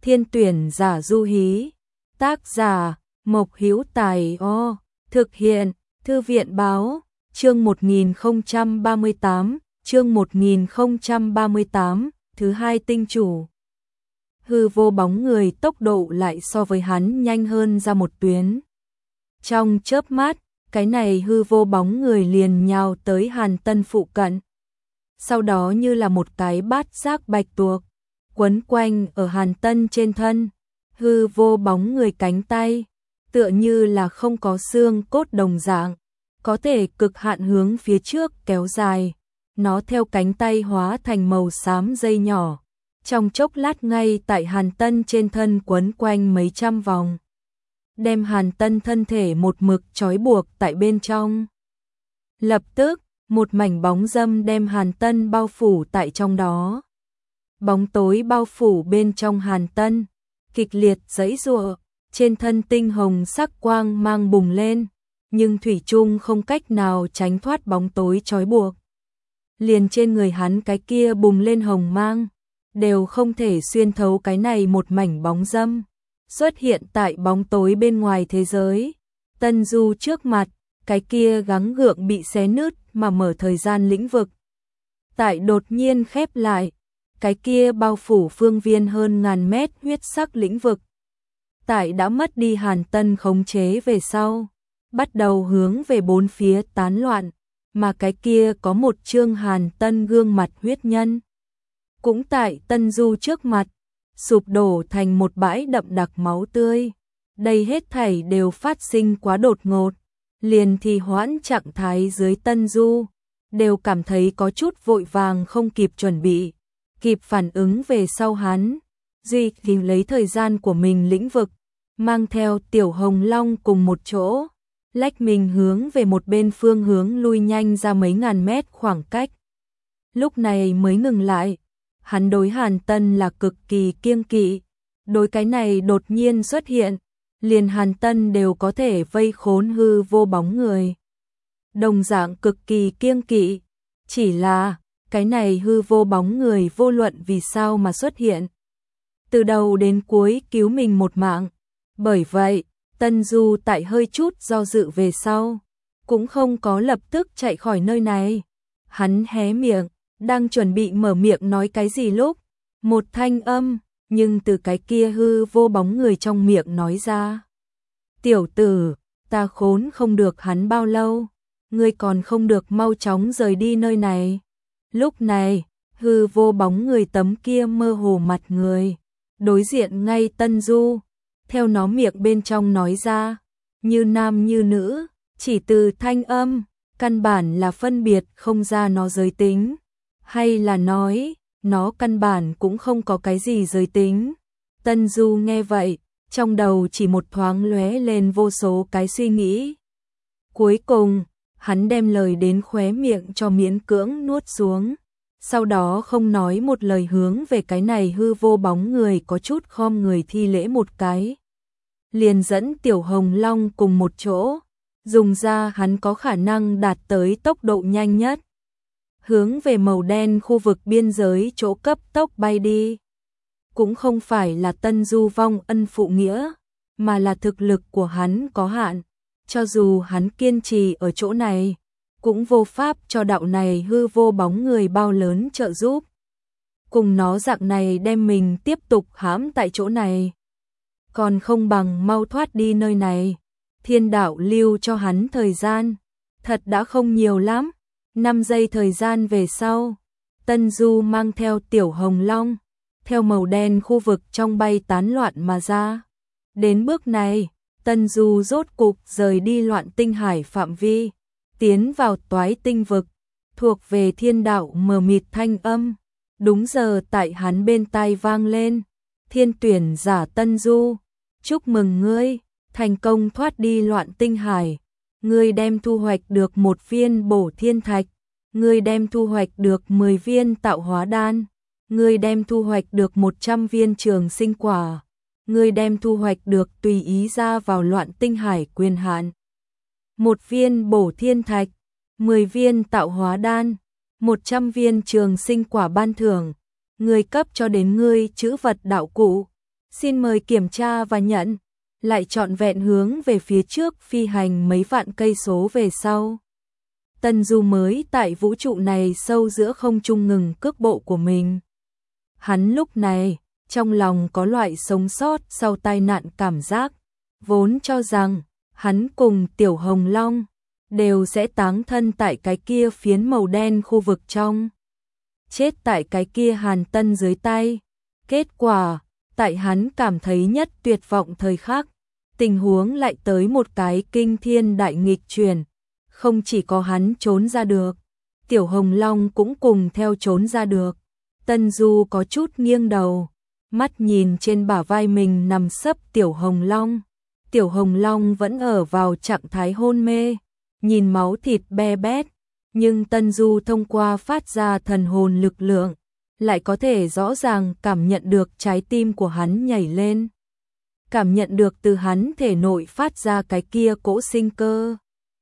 Thiên tuyển giả du hí. Tác giả Mộc Hữu Tài. Thực hiện Thư viện báo. Chương 1038, chương 1038, thứ hai tinh chủ. Hư vô bóng người tốc độ lại so với hắn nhanh hơn ra một tuyến. Trong chớp mắt, cái này hư vô bóng người liền nhào tới Hàn Tân phụ cận. Sau đó như là một cái bát giác bạch tuộc, quấn quanh ở Hàn Tân trên thân. Hư vô bóng người cánh tay, tựa như là không có xương cốt đồng dạng, có thể cực hạn hướng phía trước kéo dài. Nó theo cánh tay hóa thành màu xám dây nhỏ, trong chốc lát ngay tại Hàn Tân trên thân quấn quanh mấy trăm vòng, đem Hàn Tân thân thể một mực trói buộc tại bên trong. Lập tức, một mảnh bóng râm đem Hàn Tân bao phủ tại trong đó. Bóng tối bao phủ bên trong Hàn Tân, kịch liệt giãy giụa, trên thân tinh hồng sắc quang mang bùng lên, nhưng thủy chung không cách nào tránh thoát bóng tối trói buộc. Liền trên người hắn cái kia bùng lên hồng mang, đều không thể xuyên thấu cái này một mảnh bóng râm, xuất hiện tại bóng tối bên ngoài thế giới. Tân Du trước mặt, cái kia gắng gượng bị xé nứt mà mở thời gian lĩnh vực, tại đột nhiên khép lại, cái kia bao phủ phương viên hơn ngàn mét huyết sắc lĩnh vực, tại đã mất đi Hàn Tân khống chế về sau, bắt đầu hướng về bốn phía tán loạn, mà cái kia có một chương Hàn Tân gương mặt huyết nhân, cũng tại Tân Du trước mặt, sụp đổ thành một bãi đậm đặc máu tươi. Đây hết thảy đều phát sinh quá đột ngột, liền thì hoãn trạng thái dưới Tân Du, đều cảm thấy có chút vội vàng không kịp chuẩn bị, kịp phản ứng về sau hắn. Duy thì lấy thời gian của mình lĩnh vực, mang theo Tiểu Hồng Long cùng một chỗ, lách mình hướng về một bên phương hướng lui nhanh ra mấy ngàn mét khoảng cách. Lúc này mới ngừng lại, hắn đối Hàn Tân là cực kỳ kiêng kỵ, đối cái này đột nhiên xuất hiện, liền Hàn Tân đều có thể vây khốn hư vô bóng người. Đồng dạng cực kỳ kiêng kỵ, chỉ là cái này hư vô bóng người vô luận vì sao mà xuất hiện, từ đầu đến cuối cứu mình một mạng. Bởi vậy, Tân Du tại hơi chút do dự về sau, cũng không có lập tức chạy khỏi nơi này. Hắn hé miệng, đang chuẩn bị mở miệng nói cái gì lúc, một thanh âm, nhưng từ cái kia hư vô bóng người trong miệng nói ra. Tiểu tử, ta khốn không được hắn bao lâu, ngươi còn không được mau chóng rời đi nơi này. Lúc này, hư vô bóng người tấm kia mơ hồ mặt người, đối diện ngay Tân Du, theo nó miệng bên trong nói ra, như nam như nữ, chỉ từ thanh âm, căn bản là phân biệt không ra nó giới tính, hay là nói, nó căn bản cũng không có cái gì giới tính. Tân Du nghe vậy, trong đầu chỉ một thoáng lóe lên vô số cái suy nghĩ. Cuối cùng, hắn đem lời đến khóe miệng cho miễn cưỡng nuốt xuống, sau đó không nói một lời hướng về cái này hư vô bóng người có chút khom người thi lễ một cái. Liền dẫn Tiểu Hồng Long cùng một chỗ, dùng ra hắn có khả năng đạt tới tốc độ nhanh nhất, hướng về màu đen khu vực biên giới chỗ cấp tốc bay đi. Cũng không phải là Tân Du vong ân phụ nghĩa, mà là thực lực của hắn có hạn, cho dù hắn kiên trì ở chỗ này, cũng vô pháp cho đạo này hư vô bóng người bao lớn trợ giúp. Cùng nó dạng này đem mình tiếp tục hãm tại chỗ này, còn không bằng mau thoát đi nơi này. Thiên đạo lưu cho hắn thời gian, thật đã không nhiều lắm. 5 giây thời gian về sau, Tân Du mang theo Tiểu Hồng Long, theo màu đen khu vực trong bay tán loạn mà ra. Đến bước này, Tân Du rốt cục rời đi loạn tinh hải phạm vi, tiến vào toái tinh vực, thuộc về thiên đạo mờ mịt thanh âm. Đúng giờ tại hắn bên tai vang lên, thiên tuyển giả Tân Du, chúc mừng ngươi, thành công thoát đi loạn tinh hải. Ngươi đem thu hoạch được 1 viên bổ thiên thạch, ngươi đem thu hoạch được 10 viên tạo hóa đan, ngươi đem thu hoạch được 100 viên trường sinh quả, ngươi đem thu hoạch được tùy ý ra vào loạn tinh hải quyền hạn. 1 viên bổ thiên thạch, 10 viên tạo hóa đan, 100 viên trường sinh quả ban thưởng, ngươi cấp cho đến ngươi trữ vật đạo cụ, Xin mời kiểm tra và nhận. Lại trọn vẹn hướng về phía trước phi hành mấy vạn cây số về sau. Tân Du mới tại vũ trụ này sâu giữa không trung ngừng cước bộ của mình. Hắn lúc này, trong lòng có loại sống sót sau tai nạn cảm giác, vốn cho rằng hắn cùng Tiểu Hồng Long đều sẽ táng thân tại cái kia phiến màu đen khu vực trong. Chết tại cái kia Hàn Tân dưới tay. Kết quả, tại hắn cảm thấy nhất tuyệt vọng thời khắc, tình huống lại tới một cái kinh thiên đại nghịch chuyển. Không chỉ có hắn trốn ra được, Tiểu Hồng Long cũng cùng theo trốn ra được. Tân Du có chút nghiêng đầu, mắt nhìn trên bả vai mình nằm sấp Tiểu Hồng Long. Tiểu Hồng Long vẫn ở vào trạng thái hôn mê, nhìn máu thịt be bét, nhưng Tân Du thông qua phát ra thần hồn lực lượng, lại có thể rõ ràng cảm nhận được trái tim của hắn nhảy lên. Cảm nhận được từ hắn thể nội phát ra cái kia cỗ sinh cơ.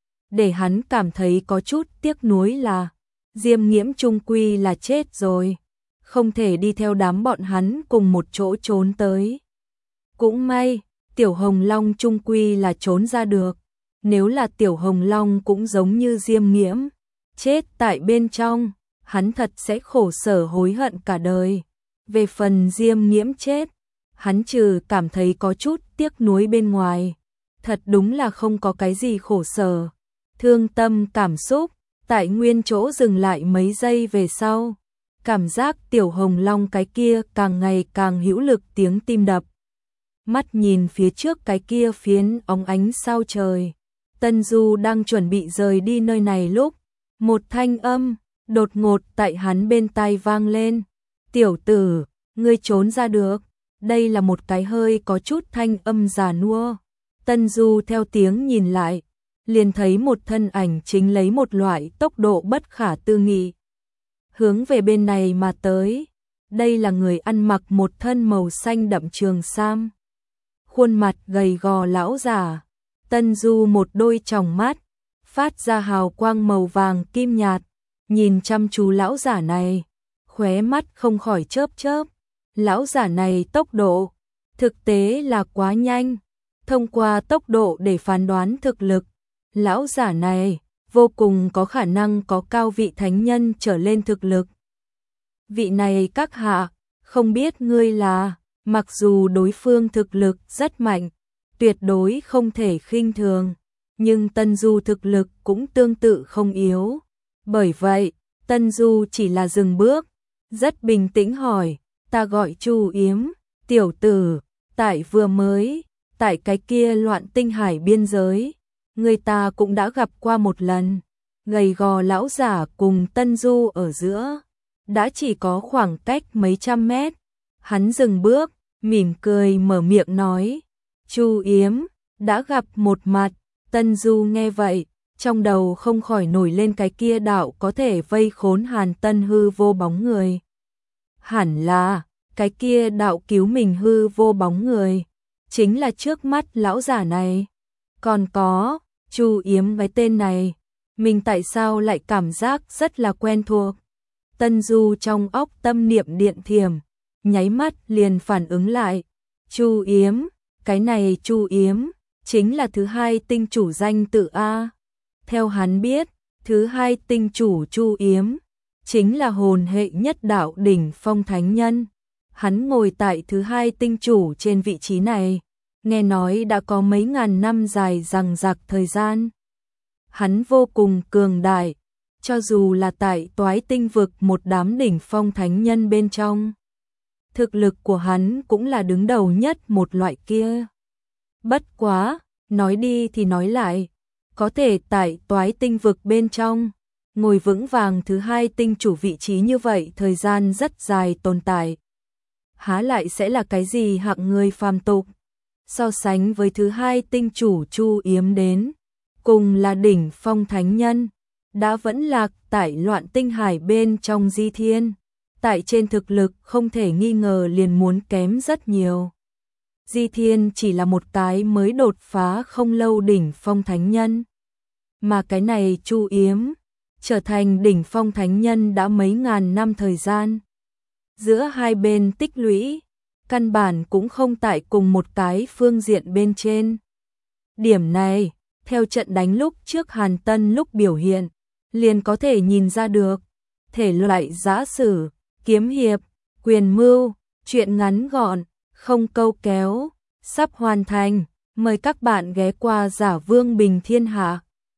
Để hắn cảm thấy có chút tiếc nuối là Diêm Nghiễm chung quy là chết rồi, không thể đi theo đám bọn hắn cùng một chỗ trốn tới. Cũng may, Tiểu Hồng Long chung quy là trốn ra được. Nếu là Tiểu Hồng Long cũng giống như Diêm Nghiễm, chết tại bên trong, hắn thật sẽ khổ sở hối hận cả đời. Về phần Diêm Nghiễm chết, hắn trừ cảm thấy có chút tiếc nuối bên ngoài, thật đúng là không có cái gì khổ sở. Thương tâm cảm xúc, tại nguyên chỗ dừng lại mấy giây về sau, cảm giác Tiểu Hồng Long cái kia càng ngày càng hữu lực tiếng tim đập. Mắt nhìn phía trước cái kia phiến óng ánh sao trời, Tân Du đang chuẩn bị rời đi nơi này lúc, một thanh âm đột ngột tại hắn bên tai vang lên. Tiểu tử, ngươi trốn ra được. Đây là một cái hơi có chút thanh âm già nua. Tân Du theo tiếng nhìn lại, liền thấy một thân ảnh chính lấy một loại tốc độ bất khả tư nghị hướng về bên này mà tới. Đây là người ăn mặc một thân màu xanh đậm trường sam, khuôn mặt gầy gò lão giả. Tân Du một đôi tròng mắt phát ra hào quang màu vàng kim nhạt, nhìn chăm chú lão giả này, khóe mắt không khỏi chớp chớp. Lão giả này tốc độ thực tế là quá nhanh, thông qua tốc độ để phán đoán thực lực, lão giả này vô cùng có khả năng có cao vị thánh nhân trở lên thực lực. Vị này các hạ, không biết ngươi là, mặc dù đối phương thực lực rất mạnh, tuyệt đối không thể khinh thường, nhưng Tân Du thực lực cũng tương tự không yếu. Bởi vậy, Tân Du chỉ là dừng bước, rất bình tĩnh hỏi, ta gọi Chu Yếm, tiểu tử, tại vừa mới, tại cái kia Loạn Tinh Hải biên giới, người ta cũng đã gặp qua một lần. Gầy gò lão giả cùng Tân Du ở giữa, đã chỉ có khoảng cách mấy trăm mét. Hắn dừng bước, mỉm cười mở miệng nói, Chu Yếm, đã gặp một mặt. Tân Du nghe vậy, trong đầu không khỏi nổi lên cái kia đạo có thể vây khốn Hàn Tân hư vô bóng người. Hẳn là, cái kia đạo cứu mình hư vô bóng người, chính là trước mắt lão giả này. Còn có, Chu Yếm cái tên này, mình tại sao lại cảm giác rất là quen thuộc. Tân Du trong óc tâm niệm điện thiểm, nháy mắt liền phản ứng lại. Chu Yếm, cái này Chu Yếm, chính là thứ hai tinh chủ danh tự A. Theo hắn biết, thứ hai tinh chủ Chu Yếm, chính là hồn hệ nhất đạo đỉnh phong thánh nhân. Hắn ngồi tại thứ hai tinh chủ trên vị trí này, nghe nói đã có mấy ngàn năm dài dằng dặc thời gian. Hắn vô cùng cường đại, cho dù là tại Toái Tinh vực một đám đỉnh phong thánh nhân bên trong. Thực lực của hắn cũng là đứng đầu nhất một loại kia. Bất quá, nói đi thì nói lại, có thể tại Toái Tinh vực bên trong, ngồi vững vàng thứ hai tinh chủ vị trí như vậy thời gian rất dài tồn tại. Há lại sẽ là cái gì hạng người phàm tục, so sánh với thứ hai tinh chủ Chu Yếm đến, cùng là đỉnh phong thánh nhân, đã vẫn lạc tại Loạn Tinh Hải bên trong Di Thiên, tại trên thực lực không thể nghi ngờ liền muốn kém rất nhiều. Di Thiên chỉ là một cái mới đột phá không lâu đỉnh phong thánh nhân, mà cái này Chu Yếm trở thành đỉnh phong thánh nhân đã mấy ngàn năm thời gian. Giữa hai bên tích lũy, căn bản cũng không tại cùng một cái phương diện bên trên. Điểm này, theo trận đánh lúc trước Hàn Tân lúc biểu hiện, liền có thể nhìn ra được. Thể loại giã sử, kiếm hiệp, quyền mưu, truyện ngắn gọn, không câu kéo, sắp hoàn thành. Mời các bạn ghé qua Giả Vương Bình Thiên Hạ.